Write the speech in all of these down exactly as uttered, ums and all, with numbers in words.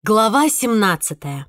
Глава семнадцатая.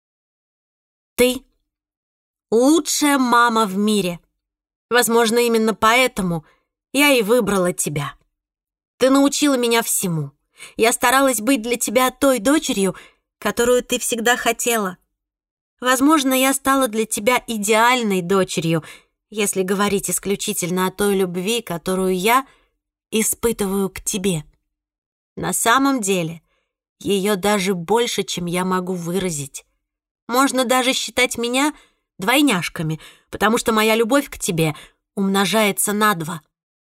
Ты — лучшая мама в мире. Возможно, именно поэтому я и выбрала тебя. Ты научила меня всему. Я старалась быть для тебя той дочерью, которую ты всегда хотела. Возможно, я стала для тебя идеальной дочерью, если говорить исключительно о той любви, которую я испытываю к тебе. На самом деле, ее даже больше, чем я могу выразить. Можно даже считать меня двойняшками, потому что моя любовь к тебе умножается на два.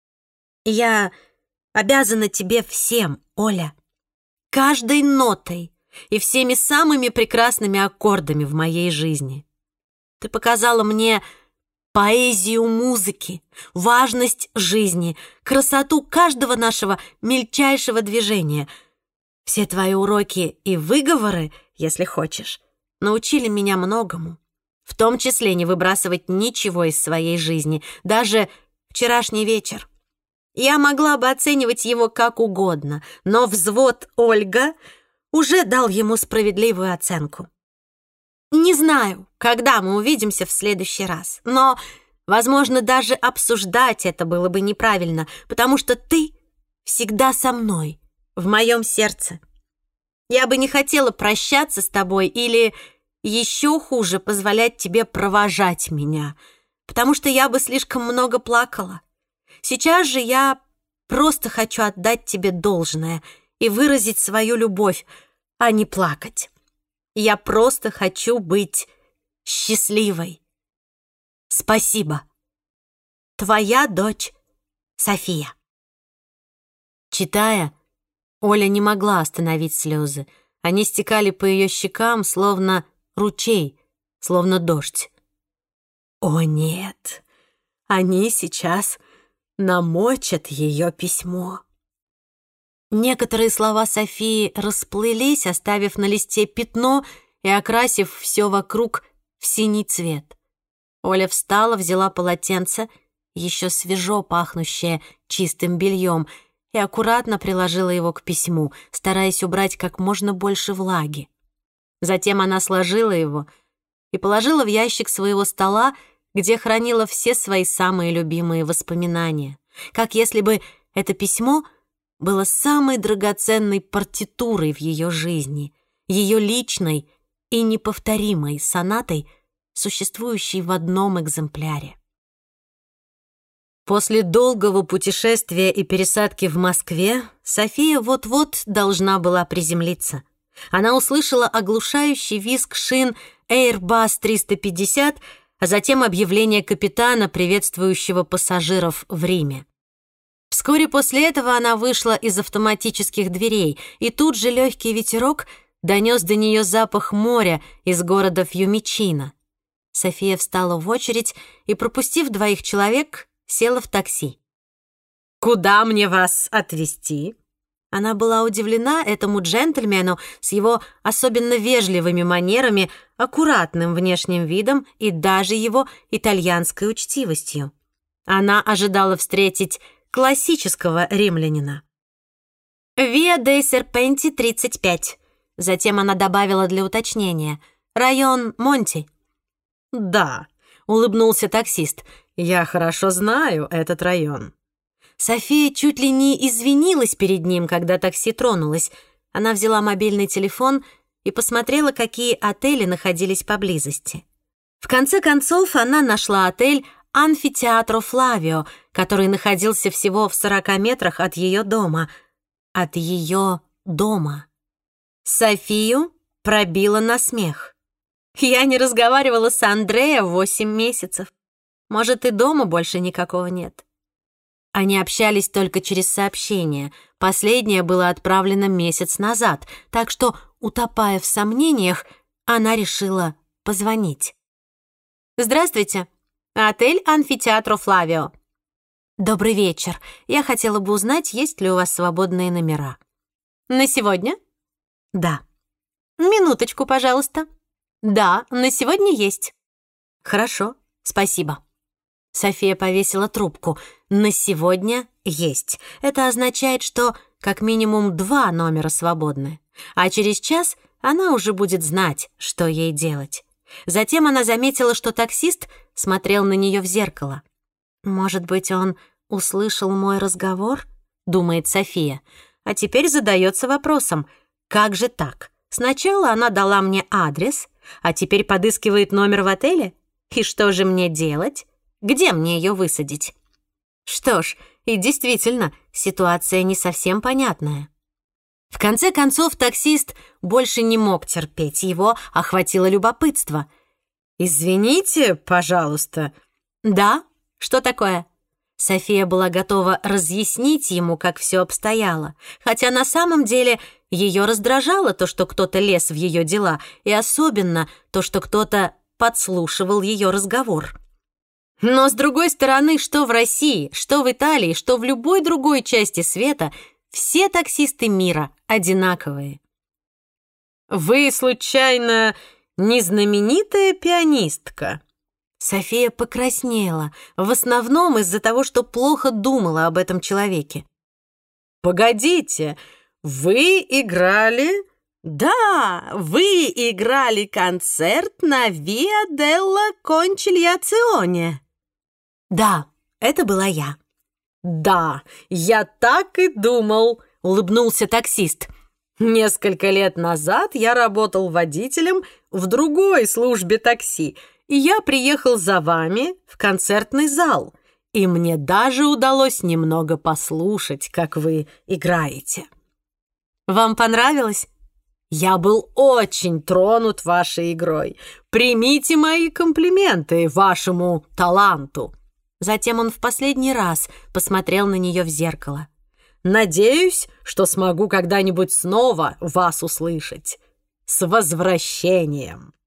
Я обязана тебе всем, Оля. Каждой нотой и всеми самыми прекрасными аккордами в моей жизни. Ты показала мне поэзию музыки, важность жизни, красоту каждого нашего мельчайшего движения. Все твои уроки и выговоры, если хочешь, научили меня многому, в том числе не выбрасывать ничего из своей жизни, даже вчерашний вечер. Я могла бы оценивать его как угодно, но взвод Ольга уже дал ему справедливую оценку. Не знаю, когда мы увидимся в следующий раз, но, возможно, даже обсуждать это было бы неправильно, потому что ты всегда со мной, в моем сердце. Я бы не хотела прощаться с тобой или, еще хуже, позволять тебе провожать меня, потому что я бы слишком много плакала. Сейчас же я просто хочу отдать тебе должное и выразить свою любовь, а не плакать. Я просто хочу быть счастливой. Спасибо. Твоя дочь София. Читая, Оля не могла остановить слезы. Они стекали по ее щекам, словно ручей, словно дождь. О, нет, они сейчас намочат ее письмо. Некоторые слова Софии расплылись, оставив на листе пятно и окрасив все вокруг в синий цвет. Оля встала, взяла полотенце, еще свежо пахнущее чистым бельем, и аккуратно приложила его к письму, стараясь убрать как можно больше влаги. Затем она сложила его и положила в ящик своего стола, где хранила все свои самые любимые воспоминания, как если бы это письмо было самой драгоценной партитурой в ее жизни, ее личной и неповторимой сонатой, существующей в одном экземпляре. После долгого путешествия и пересадки в Москве София вот-вот должна была приземлиться. Она услышала оглушающий визг шин Airbus триста пятьдесят, а затем объявление капитана, приветствующего пассажиров в Риме. Вскоре после этого она вышла из автоматических дверей, и тут же легкий ветерок донес до нее запах моря из города Фьюмичино. София встала в очередь и, пропустив двоих человек, села в такси. «Куда мне вас отвезти?» Она была удивлена этому джентльмену с его особенно вежливыми манерами, аккуратным внешним видом и даже его итальянской учтивостью. Она ожидала встретить классического римлянина. «Виа дей Серпенти, тридцать пять». Затем она добавила для уточнения: «Район Монти». «Да», — улыбнулся таксист, — «я хорошо знаю этот район». София чуть ли не извинилась перед ним, когда такси тронулось. Она взяла мобильный телефон и посмотрела, какие отели находились поблизости. В конце концов, она нашла отель «Анфитеатро Флавио», который находился всего в сорока метрах от ее дома. От ее дома. Софию пробила на смех. «Я не разговаривала с Андреа восемь месяцев. Может, и дома больше никакого нет». Они общались только через сообщение. Последнее было отправлено месяц назад, так что, утопая в сомнениях, она решила позвонить. «Здравствуйте. Отель «Анфитеатро Флавио». «Добрый вечер. Я хотела бы узнать, есть ли у вас свободные номера». «На сегодня?» «Да». «Минуточку, пожалуйста». «Да, на сегодня есть». «Хорошо, спасибо». София повесила трубку. «На сегодня есть». Это означает, что как минимум два номера свободны. А через час Она уже будет знать, что ей делать. Затем она заметила, что таксист смотрел на нее в зеркало. «Может быть, он услышал мой разговор?» — думает София. А теперь задается вопросом, как же так? Сначала она дала мне адрес, а теперь подыскивает номер в отеле? И что же мне делать? Где мне ее высадить? Что ж, и действительно, ситуация не совсем понятная. В конце концов, таксист больше не мог терпеть, его охватило любопытство. «Извините, пожалуйста». «Да? Что такое?» София была готова разъяснить ему, как все обстояло, хотя на самом деле ее раздражало то, что кто-то лез в ее дела, и особенно то, что кто-то подслушивал ее разговор. Но, с другой стороны, что в России, что в Италии, что в любой другой части света, все таксисты мира одинаковые. «Вы, случайно, не знаменитая пианистка?» София покраснела, в основном из-за того, что плохо думала об этом человеке. «Погодите, вы играли...» «Да, вы играли концерт на Виа делла Кончильяционе». «Да, это была я». «Да, я так и думал», — улыбнулся таксист. «Несколько лет назад я работал водителем в другой службе такси, и я приехал за вами в концертный зал, и мне даже удалось немного послушать, как вы играете». «Вам понравилось?» «Я был очень тронут вашей игрой. Примите мои комплименты вашему таланту». Затем он в последний раз посмотрел на нее в зеркало. «Надеюсь, что смогу когда-нибудь снова вас услышать. С возвращением!»